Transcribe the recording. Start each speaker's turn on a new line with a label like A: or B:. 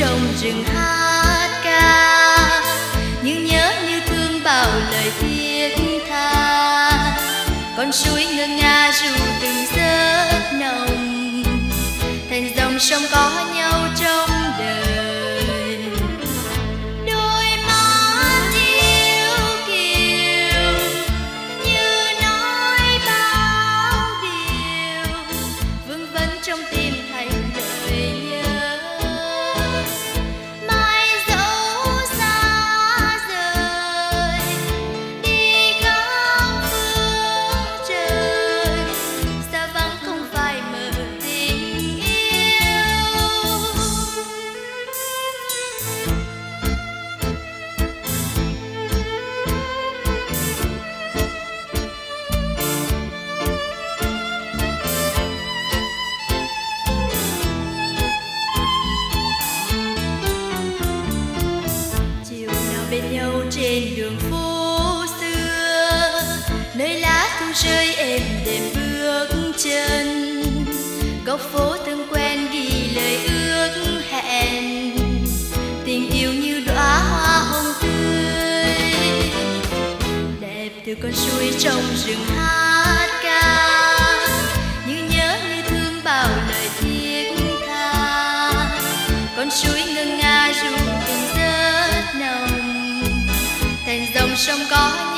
A: trong rừng hát ca, nhưng nhớ như thương bao lời thiết tha. Con suối ngơ ngác ru từng giấc nồng, thành dòng sông có nhau trong đời. Đôi mắt yêu kiều như nói bao điều, vương vấn trong tim thành lời nhớ. Mai dẫu xa rời đi khắp phương trời, xa vắng không phải mờ tình yêu. Chiều nào bên nhau trên đường phố xưa, nơi lá thu rơi êm đềm bước chân. Góc phố từng quen ghi lời ước hẹn, tình yêu như đóa hoa hồng tươi, đẹp từ con suối trong rừng hát ca, như nhớ như thương bao lời thiết tha. Con suối ngơ ngác ru từng giấc nồng, thành dòng sông có